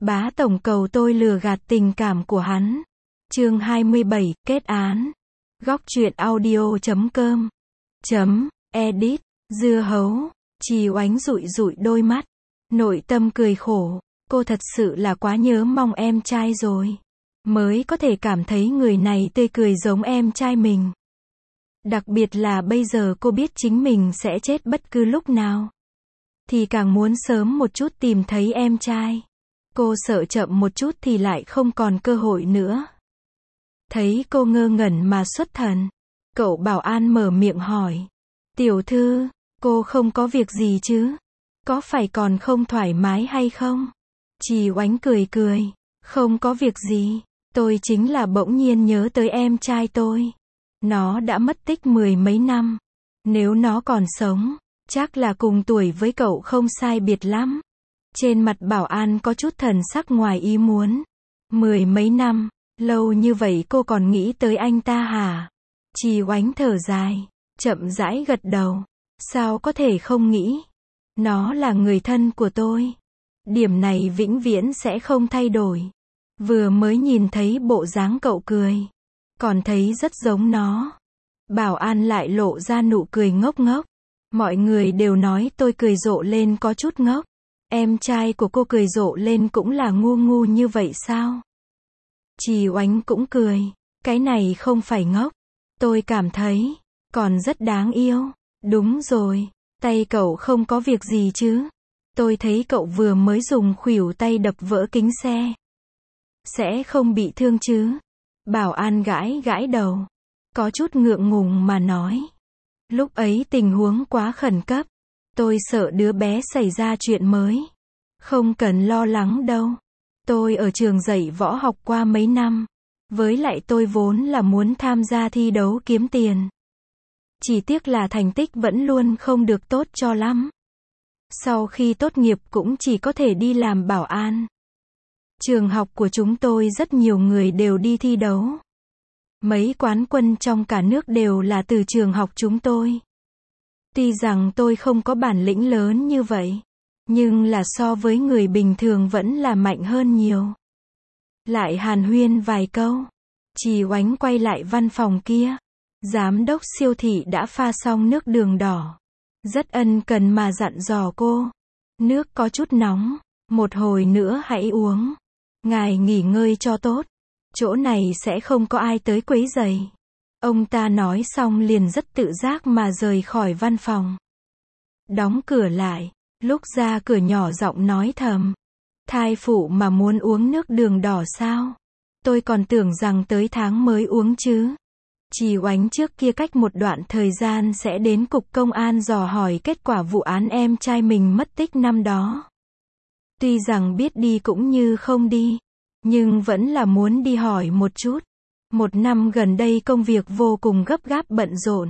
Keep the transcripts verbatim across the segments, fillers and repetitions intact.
Bá tổng cầu tôi lừa gạt tình cảm của hắn. Chương hai mươi bảy, kết án. Góc truyện audio chấm com chấm edit. Dưa hấu. Trì Oánh dụi dụi đôi mắt, nội tâm cười khổ, cô thật sự là quá nhớ mong em trai rồi, mới có thể cảm thấy người này tươi cười giống em trai mình. Đặc biệt là bây giờ cô biết chính mình sẽ chết bất cứ lúc nào, thì càng muốn sớm một chút tìm thấy em trai. Cô sợ chậm một chút thì lại không còn cơ hội nữa. Thấy cô ngơ ngẩn mà xuất thần, cậu bảo an mở miệng hỏi. Tiểu thư, cô không có việc gì chứ? Có phải còn không thoải mái hay không? Trì Oánh cười cười. Không có việc gì. Tôi chính là bỗng nhiên nhớ tới em trai tôi. Nó đã mất tích mười mấy năm. Nếu nó còn sống, chắc là cùng tuổi với cậu không sai biệt lắm. Trên mặt bảo an có chút thần sắc ngoài ý muốn. Mười mấy năm, lâu như vậy cô còn nghĩ tới anh ta hả? Trì Oánh thở dài, chậm rãi gật đầu. Sao có thể không nghĩ? Nó là người thân của tôi. Điểm này vĩnh viễn sẽ không thay đổi. Vừa mới nhìn thấy bộ dáng cậu cười, còn thấy rất giống nó. Bảo an lại lộ ra nụ cười ngốc ngốc. Mọi người đều nói tôi cười rộ lên có chút ngốc. Em trai của cô cười rộ lên cũng là ngu ngu như vậy sao? Trì Oánh cũng cười. Cái này không phải ngốc. Tôi cảm thấy, còn rất đáng yêu. Đúng rồi, tay cậu không có việc gì chứ? Tôi thấy cậu vừa mới dùng khuỷu tay đập vỡ kính xe. Sẽ không bị thương chứ? Bảo an gãi gãi đầu, có chút ngượng ngùng mà nói. Lúc ấy tình huống quá khẩn cấp. Tôi sợ đứa bé xảy ra chuyện mới. Không cần lo lắng đâu. Tôi ở trường dạy võ học qua mấy năm. Với lại tôi vốn là muốn tham gia thi đấu kiếm tiền. Chỉ tiếc là thành tích vẫn luôn không được tốt cho lắm. Sau khi tốt nghiệp cũng chỉ có thể đi làm bảo an. Trường học của chúng tôi rất nhiều người đều đi thi đấu. Mấy quán quân trong cả nước đều là từ trường học chúng tôi. Tuy rằng tôi không có bản lĩnh lớn như vậy, nhưng là so với người bình thường vẫn là mạnh hơn nhiều. Lại hàn huyên vài câu, Trì Oánh quay lại văn phòng kia. Giám đốc siêu thị đã pha xong nước đường đỏ. Rất ân cần mà dặn dò cô. Nước có chút nóng, một hồi nữa hãy uống. Ngài nghỉ ngơi cho tốt. Chỗ này sẽ không có ai tới quấy rầy. Ông ta nói xong liền rất tự giác mà rời khỏi văn phòng. Đóng cửa lại, lúc ra cửa nhỏ giọng nói thầm. Thai phụ mà muốn uống nước đường đỏ sao? Tôi còn tưởng rằng tới tháng mới uống chứ. Trì Oánh trước kia cách một đoạn thời gian sẽ đến cục công an dò hỏi kết quả vụ án em trai mình mất tích năm đó. Tuy rằng biết đi cũng như không đi, nhưng vẫn là muốn đi hỏi một chút. Một năm gần đây công việc vô cùng gấp gáp bận rộn.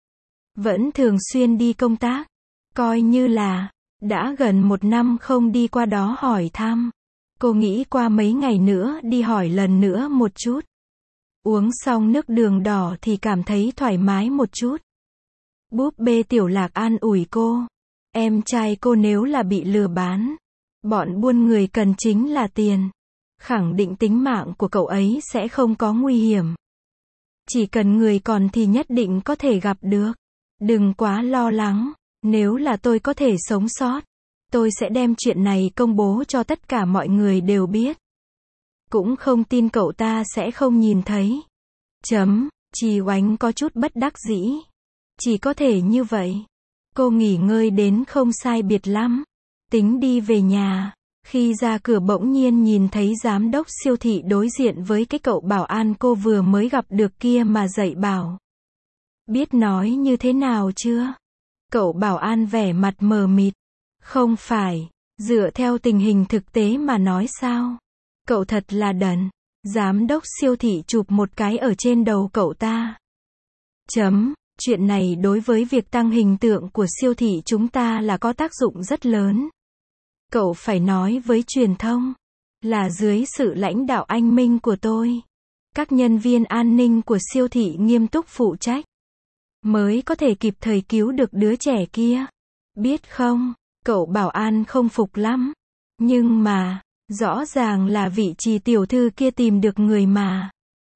Vẫn thường xuyên đi công tác. Coi như là, đã gần một năm không đi qua đó hỏi thăm. Cô nghĩ qua mấy ngày nữa đi hỏi lần nữa một chút. Uống xong nước đường đỏ thì cảm thấy thoải mái một chút. Búp bê Tiểu Lạc an ủi cô. Em trai cô nếu là bị lừa bán, bọn buôn người cần chính là tiền. Khẳng định tính mạng của cậu ấy sẽ không có nguy hiểm. Chỉ cần người còn thì nhất định có thể gặp được. Đừng quá lo lắng. Nếu là tôi có thể sống sót, tôi sẽ đem chuyện này công bố cho tất cả mọi người đều biết. Cũng không tin cậu ta sẽ không nhìn thấy. Chấm, Trì Oánh có chút bất đắc dĩ. Chỉ có thể như vậy. Cô nghỉ ngơi đến không sai biệt lắm. Tính đi về nhà. Khi ra cửa bỗng nhiên nhìn thấy giám đốc siêu thị đối diện với cái cậu bảo an cô vừa mới gặp được kia mà dạy bảo. Biết nói như thế nào chưa? Cậu bảo an vẻ mặt mờ mịt. Không phải, dựa theo tình hình thực tế mà nói sao? Cậu thật là đần. Giám đốc siêu thị chụp một cái ở trên đầu cậu ta. Chấm, chuyện này đối với việc tăng hình tượng của siêu thị chúng ta là có tác dụng rất lớn. Cậu phải nói với truyền thông, là dưới sự lãnh đạo anh minh của tôi. Các nhân viên an ninh của siêu thị nghiêm túc phụ trách. Mới có thể kịp thời cứu được đứa trẻ kia. Biết không, cậu bảo an không phục lắm. Nhưng mà, Rõ ràng là vị Trì tiểu thư kia tìm được người mà.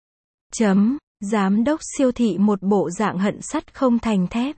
Chấm, giám đốc siêu thị một bộ dạng hận sắt không thành thép.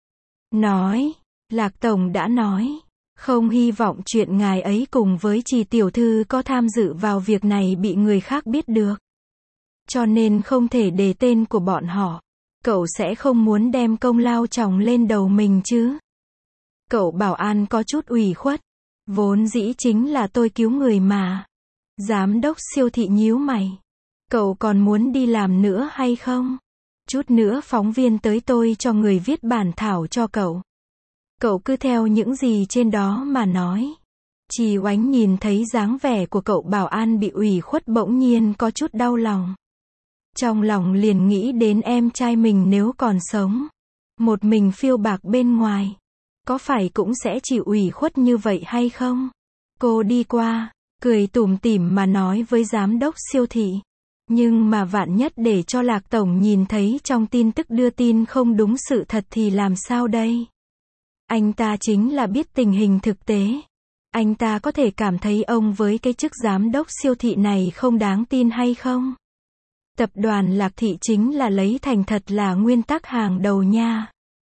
Nói, Lạc Tổng đã nói, không hy vọng chuyện ngài ấy cùng với Trì tiểu thư có tham dự vào việc này bị người khác biết được. Cho nên không thể đề tên của bọn họ. Cậu sẽ không muốn đem công lao chồng lên đầu mình chứ. Cậu bảo an có chút ủy khuất. Vốn dĩ chính là tôi cứu người mà. Giám đốc siêu thị nhíu mày. Cậu còn muốn đi làm nữa hay không? Chút nữa phóng viên tới tôi cho người viết bản thảo cho cậu. Cậu cứ theo những gì trên đó mà nói. Trì Oánh nhìn thấy dáng vẻ của cậu bảo an bị ủy khuất bỗng nhiên có chút đau lòng. Trong lòng liền nghĩ đến em trai mình nếu còn sống. Một mình phiêu bạc bên ngoài. Có phải cũng sẽ chịu ủy khuất như vậy hay không? Cô đi qua, cười tủm tỉm mà nói với giám đốc siêu thị. Nhưng mà vạn nhất để cho Lạc Tổng nhìn thấy trong tin tức đưa tin không đúng sự thật thì làm sao đây? Anh ta chính là biết tình hình thực tế. Anh ta có thể cảm thấy ông với cái chức giám đốc siêu thị này không đáng tin hay không? Tập đoàn Lạc Thị chính là lấy thành thật là nguyên tắc hàng đầu nha.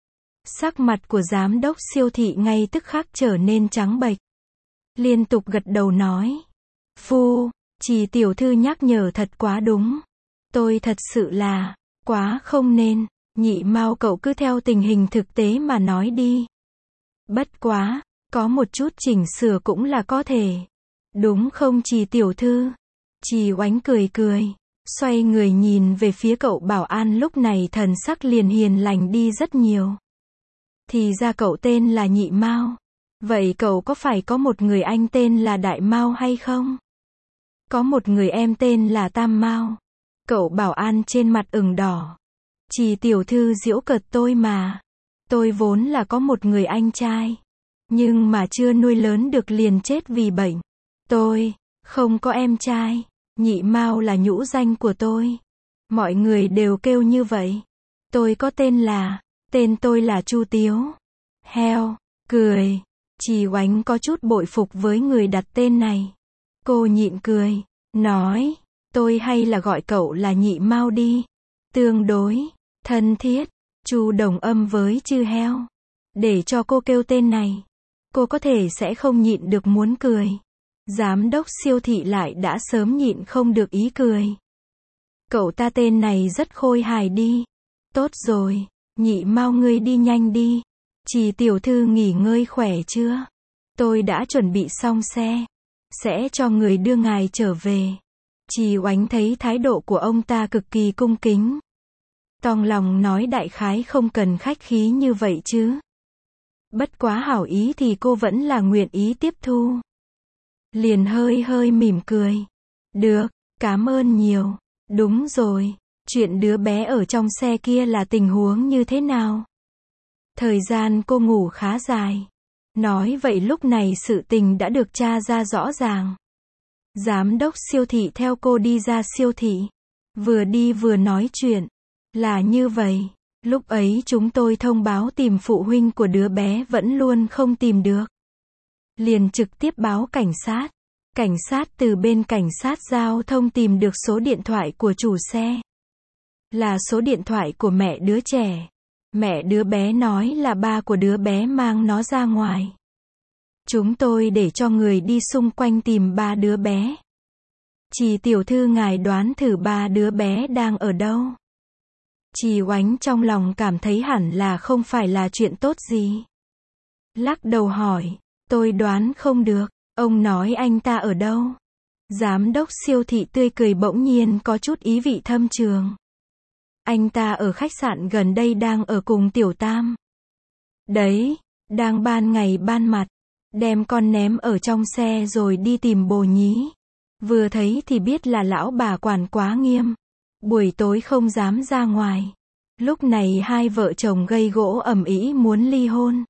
Sắc mặt của giám đốc siêu thị ngay tức khắc trở nên trắng bệch. Liên tục gật đầu nói. Phu, Trì tiểu thư nhắc nhở thật quá đúng. Tôi thật sự là, quá không nên. Nhị Mao cậu cứ theo tình hình thực tế mà nói đi. Bất quá, có một chút chỉnh sửa cũng là có thể. Đúng không Trì tiểu thư? Trì Oánh cười cười. Xoay người nhìn về phía cậu bảo an lúc này thần sắc liền hiền lành đi rất nhiều. Thì ra cậu tên là Nhị Mao. Vậy cậu có phải có một người anh tên là Đại Mao hay không? Có một người em tên là Tam Mao. Cậu bảo an trên mặt ửng đỏ. Trì tiểu thư giễu cợt tôi mà. Tôi vốn là có một người anh trai. Nhưng mà chưa nuôi lớn được liền chết vì bệnh. Tôi, không có em trai. Nhị Mao là nhũ danh của tôi. Mọi người đều kêu như vậy. Tôi có tên là, tên tôi là Chu Tiếu. Heo, cười. Trì Oánh có chút bội phục với người đặt tên này. Cô nhịn cười, nói, tôi hay là gọi cậu là Nhị Mao đi. Tương đối, thân thiết, Chu đồng âm với chư heo. Để cho cô kêu tên này, cô có thể sẽ không nhịn được muốn cười. Giám đốc siêu thị lại đã sớm nhịn không được ý cười. Cậu ta tên này rất khôi hài đi. Tốt rồi, Nhị Mao ngươi đi nhanh đi. Trì tiểu thư nghỉ ngơi khỏe chưa? Tôi đã chuẩn bị xong xe. Sẽ cho người đưa ngài trở về. Trì Oánh thấy thái độ của ông ta cực kỳ cung kính. Tòng lòng nói đại khái không cần khách khí như vậy chứ. Bất quá hảo ý thì cô vẫn là nguyện ý tiếp thu. Liền hơi hơi mỉm cười. Được, cảm ơn nhiều. Đúng rồi, chuyện đứa bé ở trong xe kia là tình huống như thế nào? Thời gian cô ngủ khá dài. Nói vậy lúc này sự tình đã được tra ra rõ ràng. Giám đốc siêu thị theo cô đi ra siêu thị. Vừa đi vừa nói chuyện. Là như vậy. Lúc ấy chúng tôi thông báo tìm phụ huynh của đứa bé vẫn luôn không tìm được. Liền trực tiếp báo cảnh sát. Cảnh sát từ bên cảnh sát giao thông tìm được số điện thoại của chủ xe. Là số điện thoại của mẹ đứa trẻ. Mẹ đứa bé nói là ba của đứa bé mang nó ra ngoài. Chúng tôi để cho người đi xung quanh tìm ba đứa bé. Trì tiểu thư ngài đoán thử ba đứa bé đang ở đâu? Trì Oánh trong lòng cảm thấy hẳn là không phải là chuyện tốt gì. Lắc đầu hỏi, tôi đoán không được, ông nói anh ta ở đâu? Giám đốc siêu thị tươi cười bỗng nhiên có chút ý vị thâm trường. Anh ta ở khách sạn gần đây đang ở cùng Tiểu Tam. Đấy, đang ban ngày ban mặt, đem con ném ở trong xe rồi đi tìm bồ nhí. Vừa thấy thì biết là lão bà quản quá nghiêm. Buổi tối không dám ra ngoài. Lúc này hai vợ chồng gây gỗ ầm ĩ muốn ly hôn.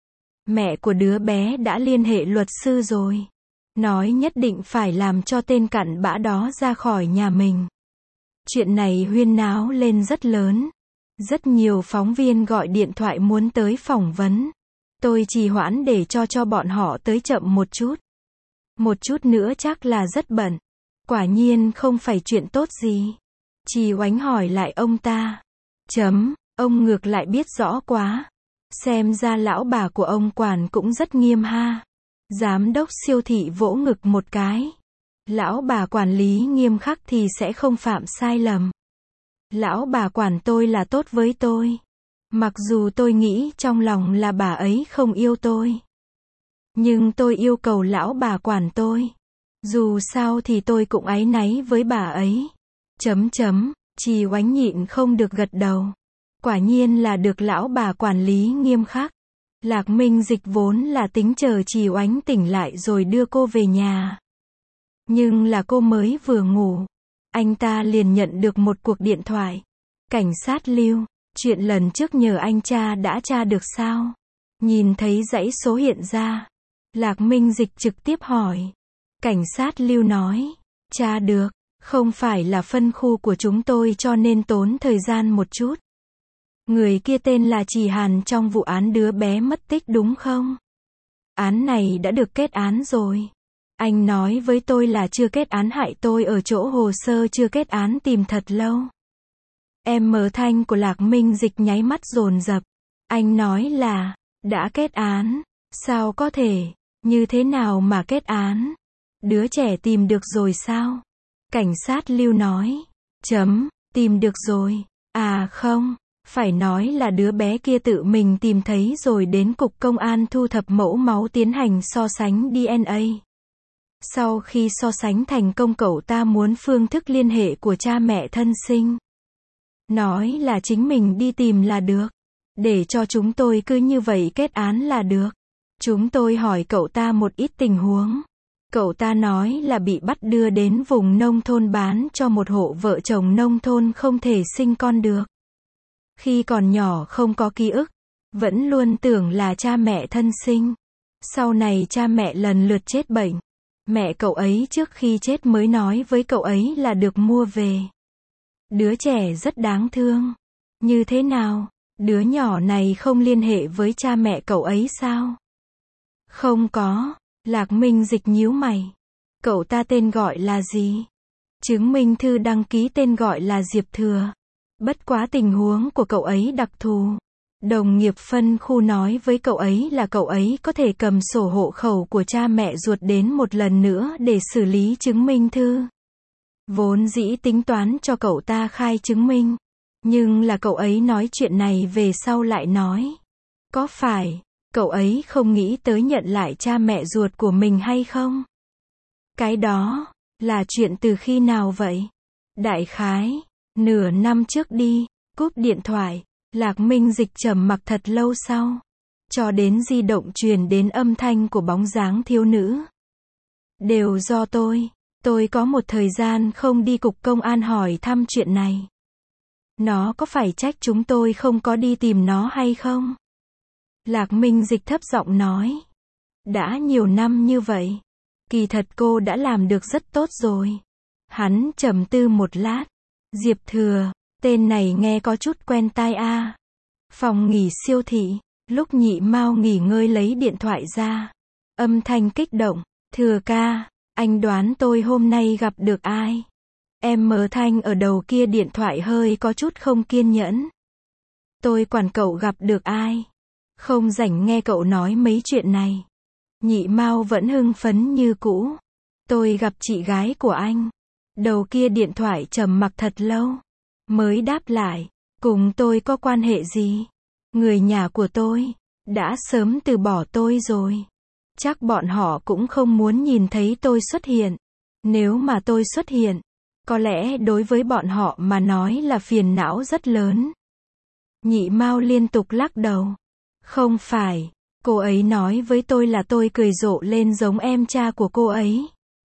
Mẹ của đứa bé đã liên hệ luật sư rồi. Nói nhất định phải làm cho tên cặn bã đó ra khỏi nhà mình. Chuyện này huyên náo lên rất lớn. Rất nhiều phóng viên gọi điện thoại muốn tới phỏng vấn. Tôi trì hoãn để cho cho bọn họ tới chậm một chút. Một chút nữa chắc là rất bận. Quả nhiên không phải chuyện tốt gì. Trì Oánh hỏi lại ông ta. Chấm, ông ngược lại biết rõ quá. Xem ra lão bà của ông quản cũng rất nghiêm ha. Giám đốc siêu thị vỗ ngực một cái. Lão bà quản lý nghiêm khắc thì sẽ không phạm sai lầm. Lão bà quản tôi là tốt với tôi. Mặc dù tôi nghĩ trong lòng là bà ấy không yêu tôi. Nhưng tôi yêu cầu lão bà quản tôi. Dù sao thì tôi cũng áy náy với bà ấy. Chấm chấm, Trì Oánh nhịn không được gật đầu. Quả nhiên là được lão bà quản lý nghiêm khắc. Lạc Minh Dịch vốn là tính chờ Trì Oánh tỉnh lại rồi đưa cô về nhà. Nhưng là cô mới vừa ngủ. Anh ta liền nhận được một cuộc điện thoại. Cảnh sát Lưu, chuyện lần trước nhờ anh cha đã tra được sao? Nhìn thấy dãy số hiện ra. Lạc Minh Dịch trực tiếp hỏi. Cảnh sát Lưu nói, tra được, không phải là phân khu của chúng tôi cho nên tốn thời gian một chút. Người kia tên là Trì Hàn trong vụ án đứa bé mất tích đúng không? Án này đã được kết án rồi. Anh nói với tôi là chưa kết án hại tôi ở chỗ hồ sơ chưa kết án tìm thật lâu. Em mở thanh của Lạc Minh Dịch nháy mắt dồn dập. Anh nói là, đã kết án, sao có thể, như thế nào mà kết án? Đứa trẻ tìm được rồi sao? Cảnh sát Lưu nói, chấm, tìm được rồi, à không, phải nói là đứa bé kia tự mình tìm thấy rồi đến cục công an thu thập mẫu máu tiến hành so sánh đê en a. Sau khi so sánh thành công cậu ta muốn phương thức liên hệ của cha mẹ thân sinh. Nói là chính mình đi tìm là được. Để cho chúng tôi cứ như vậy kết án là được. Chúng tôi hỏi cậu ta một ít tình huống. Cậu ta nói là bị bắt đưa đến vùng nông thôn bán cho một hộ vợ chồng nông thôn không thể sinh con được. Khi còn nhỏ không có ký ức, vẫn luôn tưởng là cha mẹ thân sinh. Sau này cha mẹ lần lượt chết bệnh. Mẹ cậu ấy trước khi chết mới nói với cậu ấy là được mua về. Đứa trẻ rất đáng thương. Như thế nào? Đứa nhỏ này không liên hệ với cha mẹ cậu ấy sao? Không có. Lạc Minh Dịch nhíu mày. Cậu ta tên gọi là gì? Chứng minh thư đăng ký tên gọi là Diệp Thừa. Bất quá tình huống của cậu ấy đặc thù. Đồng nghiệp phân khu nói với cậu ấy là cậu ấy có thể cầm sổ hộ khẩu của cha mẹ ruột đến một lần nữa để xử lý chứng minh thư. Vốn dĩ tính toán cho cậu ta khai chứng minh. Nhưng là cậu ấy nói chuyện này về sau lại nói. Có phải, cậu ấy không nghĩ tới nhận lại cha mẹ ruột của mình hay không? Cái đó, là chuyện từ khi nào vậy? Đại khái, nửa năm trước đi, cúp điện thoại. Lạc Minh Dịch trầm mặc thật lâu sau. Cho đến di động truyền đến âm thanh của bóng dáng thiếu nữ. Đều do tôi. Tôi có một thời gian không đi cục công an hỏi thăm chuyện này. Nó có phải trách chúng tôi không có đi tìm nó hay không? Lạc Minh Dịch thấp giọng nói. Đã nhiều năm như vậy. Kỳ thật cô đã làm được rất tốt rồi. Hắn trầm tư một lát. Diệp Thừa. Tên này nghe có chút quen tai a. Phòng nghỉ siêu thị, lúc Nhị Mao nghỉ ngơi lấy điện thoại ra. Âm thanh kích động, Thừa ca, anh đoán tôi hôm nay gặp được ai? Em mở thanh ở đầu kia điện thoại hơi có chút không kiên nhẫn. Tôi quản cậu gặp được ai? Không rảnh nghe cậu nói mấy chuyện này. Nhị Mao vẫn hưng phấn như cũ. Tôi gặp chị gái của anh. Đầu kia điện thoại trầm mặc thật lâu. Mới đáp lại, cùng tôi có quan hệ gì? Người nhà của tôi, đã sớm từ bỏ tôi rồi. Chắc bọn họ cũng không muốn nhìn thấy tôi xuất hiện. Nếu mà tôi xuất hiện, có lẽ đối với bọn họ mà nói là phiền não rất lớn. Nhị Mao liên tục lắc đầu. Không phải, cô ấy nói với tôi là tôi cười rộ lên giống em cha của cô ấy.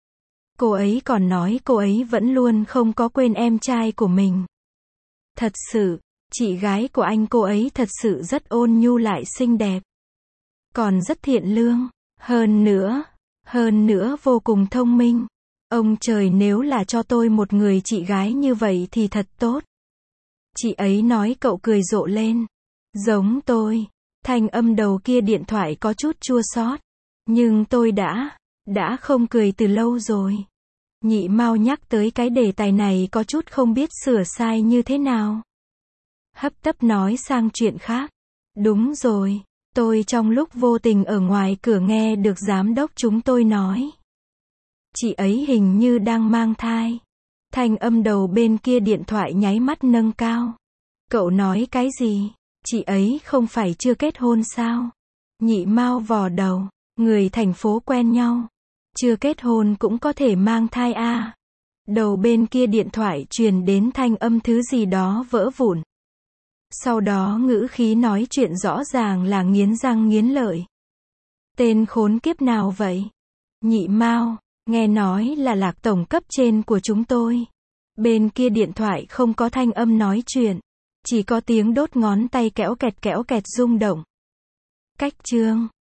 Cô ấy còn nói cô ấy vẫn luôn không có quên em trai của mình. Thật sự, chị gái của anh cô ấy thật sự rất ôn nhu lại xinh đẹp. Còn rất thiện lương. Hơn nữa, hơn nữa vô cùng thông minh. Ông trời nếu là cho tôi một người chị gái như vậy thì thật tốt. Chị ấy nói cậu cười rộ lên. Giống tôi. Thanh âm đầu kia điện thoại có chút chua xót. Nhưng tôi đã, Đã không cười từ lâu rồi. Nhị Mao nhắc tới cái đề tài này có chút không biết sửa sai như thế nào. Hấp tấp nói sang chuyện khác. Đúng rồi, tôi trong lúc vô tình ở ngoài cửa nghe được giám đốc chúng tôi nói. Chị ấy hình như đang mang thai. Thanh âm đầu bên kia điện thoại nháy mắt nâng cao. Cậu nói cái gì? Chị ấy không phải chưa kết hôn sao? Nhị Mao vò đầu. Người thành phố quen nhau. Chưa kết hôn cũng có thể mang thai à? Đầu bên kia điện thoại truyền đến thanh âm thứ gì đó vỡ vụn. Sau đó ngữ khí nói chuyện rõ ràng là nghiến răng nghiến lợi. Tên khốn kiếp nào vậy? Nhị Mao, nghe nói là Lạc tổng cấp trên của chúng tôi. Bên kia điện thoại không có thanh âm nói chuyện. Chỉ có tiếng đốt ngón tay kéo kẹt kéo kẹt rung động. Cách chương